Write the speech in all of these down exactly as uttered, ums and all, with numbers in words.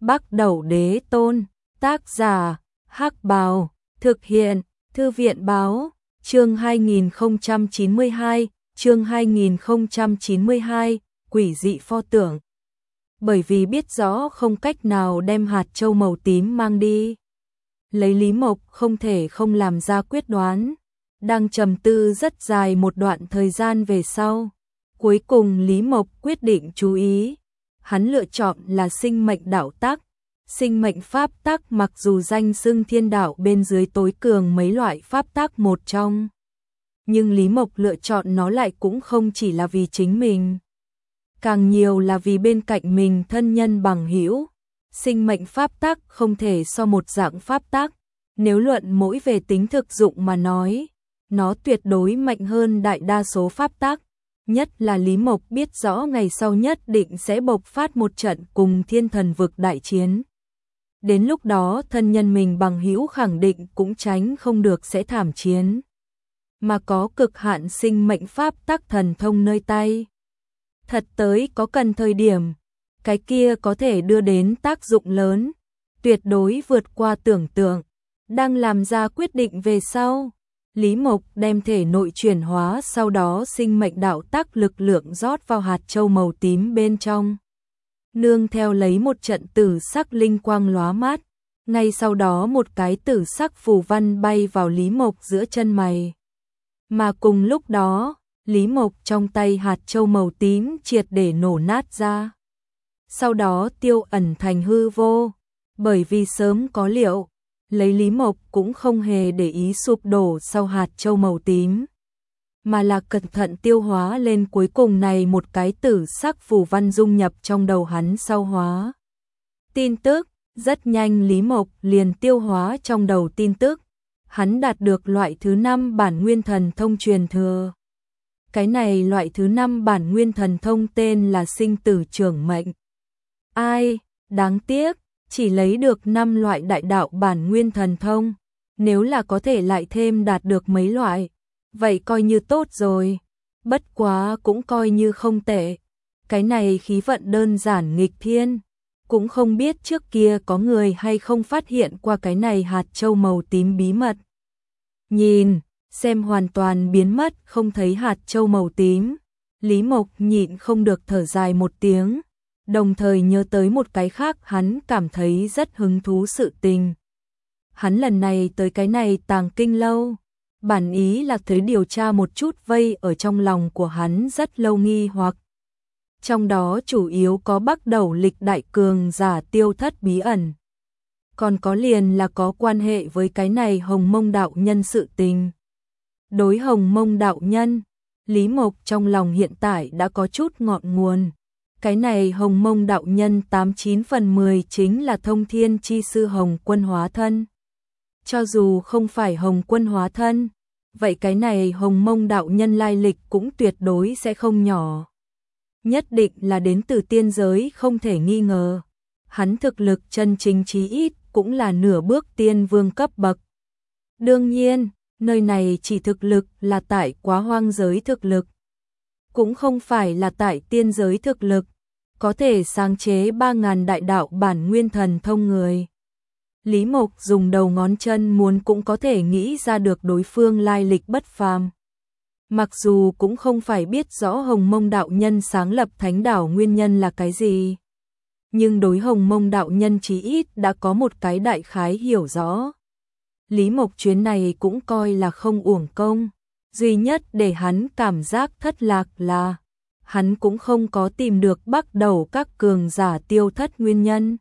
Bắc Đẩu Đế Tôn, tác giả, Hắc Bào, thực hiện, Thư viện báo, chương hai nghìn không trăm chín mươi hai, chương hai nghìn không trăm chín mươi hai, quỷ dị pho tượng. Bởi vì biết rõ không cách nào đem hạt châu màu tím mang đi, lấy Lý Mộc không thể không làm ra quyết đoán. Đang trầm tư rất dài một đoạn thời gian về sau, cuối cùng Lý Mộc quyết định chú ý. Hắn lựa chọn là sinh mệnh đạo tắc. Sinh mệnh pháp tắc mặc dù danh xưng thiên đạo bên dưới tối cường mấy loại pháp tắc một trong, nhưng Lý Mộc lựa chọn nó lại cũng không chỉ là vì chính mình, càng nhiều là vì bên cạnh mình thân nhân bằng hữu. Sinh mệnh pháp tắc không thể so một dạng pháp tắc, nếu luận mỗi về tính thực dụng mà nói, nó tuyệt đối mạnh hơn đại đa số pháp tắc. Nhất là Lý Mộc biết rõ ngày sau nhất định sẽ bộc phát một trận cùng thiên thần vực đại chiến. Đến lúc đó thân nhân mình bằng hữu khẳng định cũng tránh không được sẽ thảm chiến. Mà có cực hạn sinh mệnh pháp tắc thần thông nơi tay, thật tới có cần thời điểm, cái kia có thể đưa đến tác dụng lớn, tuyệt đối vượt qua tưởng tượng. Đang làm ra quyết định về sau, Lý Mộc đem thể nội chuyển hóa, sau đó sinh mệnh đạo tắc lực lượng rót vào hạt châu màu tím bên trong. Nương theo lấy một trận tử sắc linh quang lóa mắt, ngay sau đó một cái tử sắc phù văn bay vào Lý Mộc giữa chân mày. Mà cùng lúc đó, Lý Mộc trong tay hạt châu màu tím triệt để nổ nát ra. Sau đó tiêu ẩn thành hư vô, bởi vì sớm có liệu, lấy Lý Mộc cũng không hề để ý sụp đổ sau hạt châu màu tím, mà là cẩn thận tiêu hóa lên cuối cùng này một cái tử sắc phù văn dung nhập trong đầu hắn sau hóa. Tin tức, rất nhanh Lý Mộc liền tiêu hóa trong đầu tin tức, hắn đạt được loại thứ năm bản nguyên thần thông truyền thừa. Cái này loại thứ năm bản nguyên thần thông tên là sinh tử trưởng mệnh. Ai, đáng tiếc, chỉ lấy được năm loại đại đạo bản nguyên thần thông, nếu là có thể lại thêm đạt được mấy loại, vậy coi như tốt rồi, bất quá cũng coi như không tệ. Cái này khí vận đơn giản nghịch thiên, cũng không biết trước kia có người hay không phát hiện qua cái này hạt châu màu tím bí mật. Nhìn, xem hoàn toàn biến mất không thấy hạt châu màu tím, Lý Mộc nhịn không được thở dài một tiếng, đồng thời nhớ tới một cái khác hắn cảm thấy rất hứng thú sự tình. Hắn lần này tới cái này Tàng Kinh lâu, bản ý là tới điều tra một chút vây ở trong lòng của hắn rất lâu nghi hoặc. Trong đó chủ yếu có Bắc Đẩu lịch đại cường giả tiêu thất bí ẩn. Còn có liền là có quan hệ với cái này Hồng Mông đạo nhân sự tình. Đối Hồng Mông đạo nhân, Lý Mộc trong lòng hiện tại đã có chút ngọn nguồn. Cái này Hồng Mông đạo nhân tám chín phần mười chính là thông thiên chi sư Hồng Quân hóa thân. Cho dù không phải Hồng Quân hóa thân, vậy cái này Hồng Mông đạo nhân lai lịch cũng tuyệt đối sẽ không nhỏ. Nhất định là đến từ tiên giới không thể nghi ngờ. Hắn thực lực chân chính chí ít cũng là nửa bước tiên vương cấp bậc. Đương nhiên, nơi này chỉ thực lực là tại quá hoang giới thực lực, cũng không phải là tại tiên giới thực lực, có thể sáng chế ba ngàn đại đạo bản nguyên thần thông người. Lý Mộc dùng đầu ngón chân muốn cũng có thể nghĩ ra được đối phương lai lịch bất phàm. Mặc dù cũng không phải biết rõ Hồng Mông đạo nhân sáng lập thánh đảo nguyên nhân là cái gì, nhưng đối Hồng Mông đạo nhân chí ít đã có một cái đại khái hiểu rõ. Lý Mộc chuyến này cũng coi là không uổng công, duy nhất để hắn cảm giác thất lạc là hắn cũng không có tìm được Bắc Đẩu các cường giả tiêu thất nguyên nhân.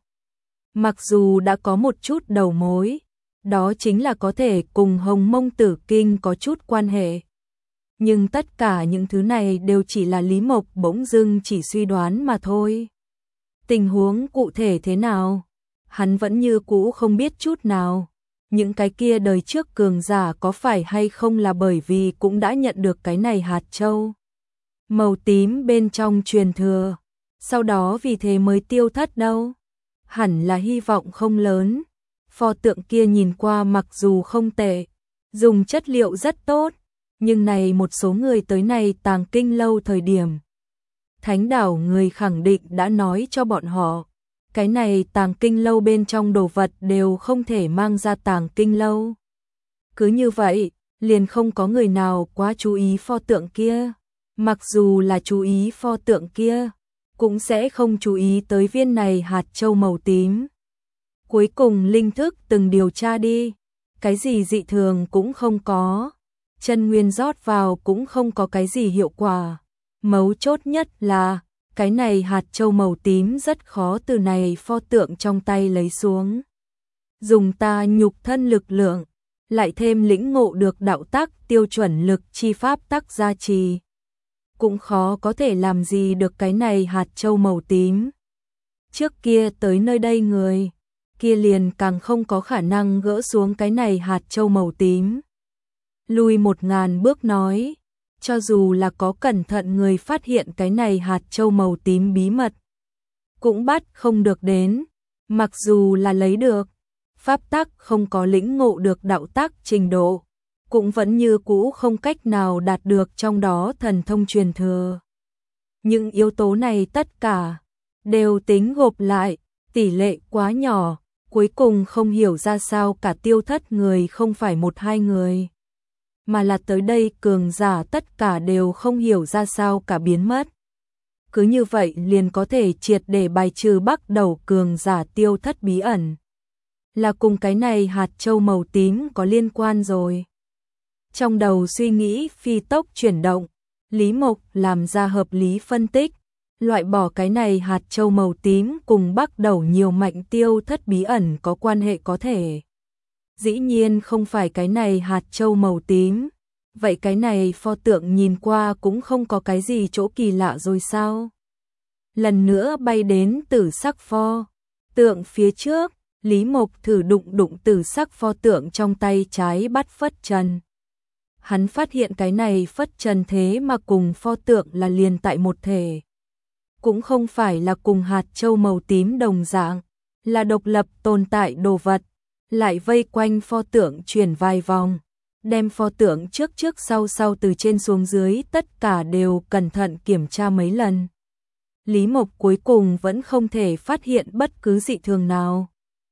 Mặc dù đã có một chút đầu mối, đó chính là có thể cùng Hồng Mông Tử Kinh có chút quan hệ. Nhưng tất cả những thứ này đều chỉ là Lý Mộc bỗng dưng chỉ suy đoán mà thôi. Tình huống cụ thể thế nào, hắn vẫn như cũ không biết chút nào. Những cái kia đời trước cường giả có phải hay không là bởi vì cũng đã nhận được cái này hạt châu màu tím bên trong truyền thừa, sau đó vì thế mới tiêu thất đâu. Hẳn là hy vọng không lớn. Pho tượng kia nhìn qua mặc dù không tệ, dùng chất liệu rất tốt, nhưng này một số người tới này Tàng Kinh lâu thời điểm, thánh đảo người khẳng định đã nói cho bọn họ, cái này tàng kinh lâu bên trong đồ vật đều không thể mang ra tàng kinh lâu. Cứ như vậy, liền không có người nào quá chú ý pho tượng kia. Mặc dù là chú ý pho tượng kia, cũng sẽ không chú ý tới viên này hạt châu màu tím. Cuối cùng linh thức từng điều tra đi, cái gì dị thường cũng không có, chân nguyên rót vào cũng không có cái gì hiệu quả. Mấu chốt nhất là, cái này hạt châu màu tím rất khó từ này pho tượng trong tay lấy xuống. Dùng ta nhục thân lực lượng, lại thêm lĩnh ngộ được đạo tắc tiêu chuẩn lực chi pháp tắc gia trì, cũng khó có thể làm gì được cái này hạt châu màu tím. Trước kia tới nơi đây người kia liền càng không có khả năng gỡ xuống cái này hạt châu màu tím. Lùi một ngàn bước nói, cho dù là có cẩn thận người phát hiện cái này hạt châu màu tím bí mật, cũng bắt không được đến. Mặc dù là lấy được pháp tắc, không có lĩnh ngộ được đạo tắc trình độ, cũng vẫn như cũ không cách nào đạt được trong đó thần thông truyền thừa. Những yếu tố này tất cả đều tính gộp lại, tỷ lệ quá nhỏ, cuối cùng không hiểu ra sao cả tiêu thất người không phải một hai người, mà là tới đây cường giả tất cả đều không hiểu ra sao cả biến mất. Cứ như vậy liền có thể triệt để bài trừ bắt đầu cường giả tiêu thất bí ẩn. Là cùng cái này hạt châu màu tím có liên quan rồi. Trong đầu suy nghĩ phi tốc chuyển động, Lý Mộc làm ra hợp lý phân tích, loại bỏ cái này hạt châu màu tím cùng bắt đầu nhiều mạnh tiêu thất bí ẩn có quan hệ có thể. Dĩ nhiên không phải cái này hạt châu màu tím, vậy cái này pho tượng nhìn qua cũng không có cái gì chỗ kỳ lạ rồi sao? Lần nữa bay đến tử sắc pho tượng phía trước, Lý Mộc thử đụng đụng tử sắc pho tượng trong tay trái bắt phất trần. Hắn phát hiện cái này phất trần thế mà cùng pho tượng là liền tại một thể. Cũng không phải là cùng hạt châu màu tím đồng dạng, là độc lập tồn tại đồ vật, lại vây quanh pho tượng chuyển vài vòng, đem pho tượng trước trước sau sau từ trên xuống dưới tất cả đều cẩn thận kiểm tra mấy lần. Lý Mộc cuối cùng vẫn không thể phát hiện bất cứ dị thường nào.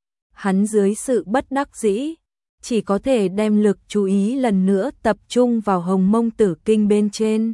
Hắn dưới sự bất đắc dĩ, chỉ có thể đem lực chú ý lần nữa tập trung vào Hồng Mông Tử Kinh bên trên.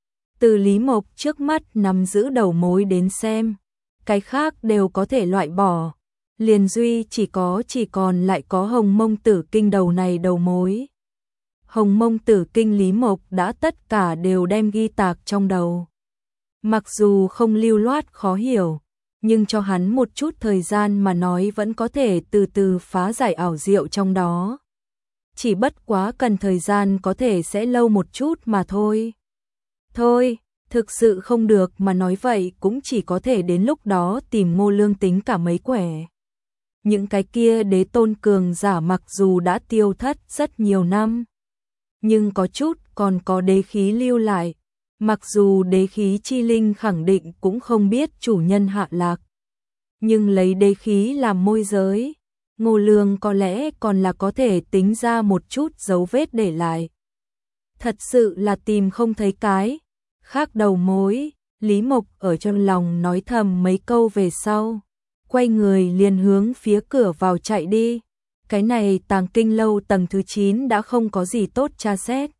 Từ Lý Mộc trước mắt nắm giữ đầu mối đến xem, cái khác đều có thể loại bỏ, liền duy chỉ có chỉ còn lại có Hồng Mông Tử Kinh đầu này đầu mối. Hồng Mông Tử Kinh Lý Mộc đã tất cả đều đem ghi tạc trong đầu. Mặc dù không lưu loát khó hiểu, nhưng cho hắn một chút thời gian mà nói vẫn có thể từ từ phá giải ảo diệu trong đó. Chỉ bất quá cần thời gian có thể sẽ lâu một chút mà thôi. Thôi, thực sự không được mà nói vậy cũng chỉ có thể đến lúc đó tìm Ngô Lương tính cả mấy quẻ. Những cái kia đế tôn cường giả mặc dù đã tiêu thất rất nhiều năm, nhưng có chút còn có đế khí lưu lại. Mặc dù đế khí chi linh khẳng định cũng không biết chủ nhân hạ lạc, nhưng lấy đế khí làm môi giới, Ngô Lương có lẽ còn là có thể tính ra một chút dấu vết để lại. Thật sự là tìm không thấy cái khác đầu mối. Lý Mộc ở trong lòng nói thầm mấy câu về sau, quay người liền hướng phía cửa vào chạy đi. Cái này tàng kinh lâu tầng thứ chín đã không có gì tốt tra xét.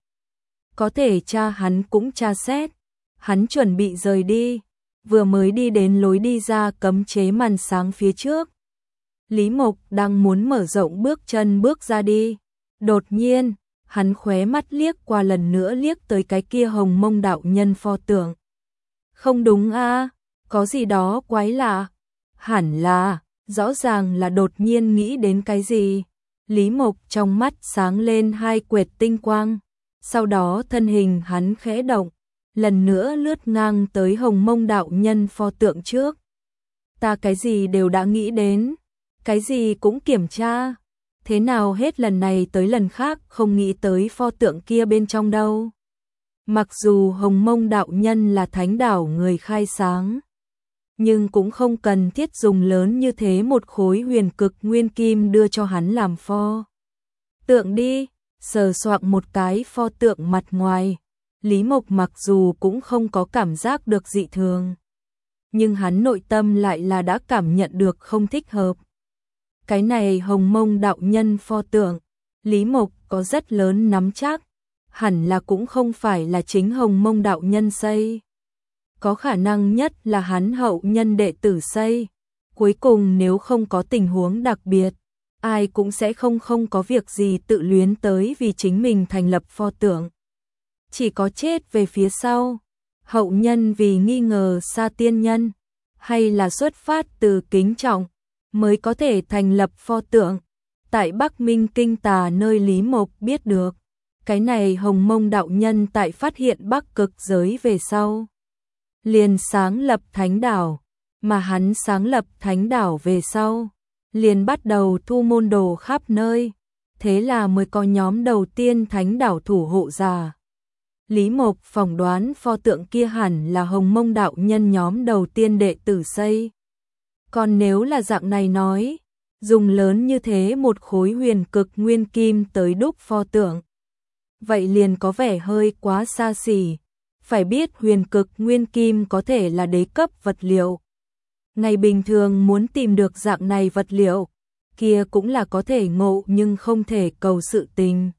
Có thể tra hắn cũng tra xét. Hắn chuẩn bị rời đi, vừa mới đi đến lối đi ra cấm chế màn sáng phía trước. Lý Mộc đang muốn mở rộng bước chân bước ra đi. Đột nhiên, hắn khóe mắt liếc qua lần nữa liếc tới cái kia Hồng Mông đạo nhân pho tượng. Không đúng a, có gì đó quái lạ. Hẳn là, rõ ràng là đột nhiên nghĩ đến cái gì. Lý Mộc trong mắt sáng lên hai quệt tinh quang. Sau đó thân hình hắn khẽ động, lần nữa lướt ngang tới Hồng Mông đạo nhân pho tượng trước. Ta cái gì đều đã nghĩ đến, cái gì cũng kiểm tra, thế nào hết lần này tới lần khác không nghĩ tới pho tượng kia bên trong đâu. Mặc dù Hồng Mông đạo nhân là thánh đảo người khai sáng, nhưng cũng không cần thiết dùng lớn như thế một khối huyền cực nguyên kim đưa cho hắn làm pho tượng đi. Sờ soạng một cái pho tượng mặt ngoài, Lý Mộc mặc dù cũng không có cảm giác được dị thường, nhưng hắn nội tâm lại là đã cảm nhận được không thích hợp. Cái này Hồng Mông đạo nhân pho tượng, Lý Mộc có rất lớn nắm chắc, hẳn là cũng không phải là chính Hồng Mông đạo nhân xây. Có khả năng nhất là hắn hậu nhân đệ tử xây. Cuối cùng nếu không có tình huống đặc biệt, ai cũng sẽ không không có việc gì tự luyến tới vì chính mình thành lập pho tượng. Chỉ có chết về phía sau, hậu nhân vì nghi ngờ Sa tiên nhân, hay là xuất phát từ kính trọng, mới có thể thành lập pho tượng. Tại Bắc Minh Kinh Tà nơi Lý Mộc biết được, cái này Hồng Mông đạo nhân tại phát hiện Bắc Cực giới về sau, liền sáng lập thánh đảo, mà hắn sáng lập thánh đảo về sau, liền bắt đầu thu môn đồ khắp nơi, thế là mới có nhóm đầu tiên thánh đảo thủ hộ giả. Lý Mộc phỏng đoán pho tượng kia hẳn là Hồng Mông đạo nhân nhóm đầu tiên đệ tử xây. Còn nếu là dạng này nói, dùng lớn như thế một khối huyền cực nguyên kim tới đúc pho tượng, vậy liền có vẻ hơi quá xa xỉ. Phải biết huyền cực nguyên kim có thể là đế cấp vật liệu. Ngày bình thường muốn tìm được dạng này vật liệu, kia cũng là có thể ngộ nhưng không thể cầu sự tình.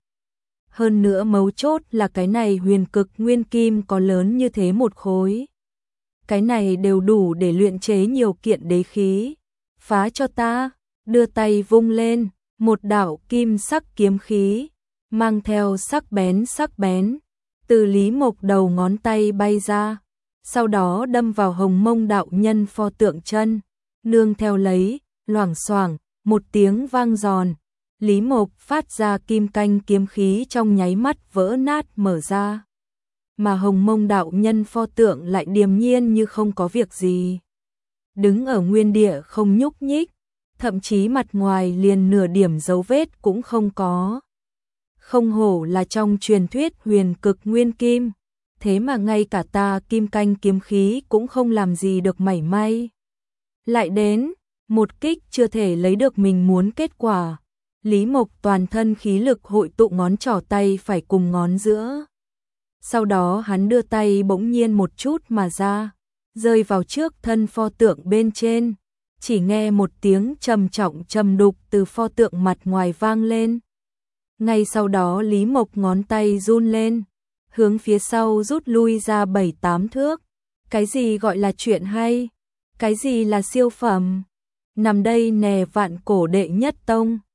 Hơn nữa mấu chốt là cái này huyền cực nguyên kim có lớn như thế một khối. Cái này đều đủ để luyện chế nhiều kiện đế khí. Phá cho ta, đưa tay vung lên, một đạo kim sắc kiếm khí, mang theo sắc bén sắc bén, từ Lý Mộc đầu ngón tay bay ra, sau đó đâm vào Hồng Mông đạo nhân pho tượng chân, nương theo lấy, loảng xoảng, một tiếng vang giòn, Lý Mộc phát ra kim canh kiếm khí trong nháy mắt vỡ nát mở ra. Mà Hồng Mông đạo nhân pho tượng lại điềm nhiên như không có việc gì. Đứng ở nguyên địa không nhúc nhích, thậm chí mặt ngoài liền nửa điểm dấu vết cũng không có. Không hổ là trong truyền thuyết huyền cực nguyên kim, thế mà ngay cả ta kim canh kiếm khí cũng không làm gì được mảy may. Lại đến, một kích chưa thể lấy được mình muốn kết quả. Lý Mộc toàn thân khí lực hội tụ ngón trỏ tay phải cùng ngón giữa. Sau đó hắn đưa tay bỗng nhiên một chút mà ra, rơi vào trước thân pho tượng bên trên, chỉ nghe một tiếng trầm trọng trầm đục từ pho tượng mặt ngoài vang lên. Ngay sau đó Lý Mộc ngón tay run lên, hướng phía sau rút lui ra bảy tám thước. Cái gì gọi là chuyện hay? Cái gì là siêu phẩm? Nằm đây nè vạn cổ đệ nhất tông.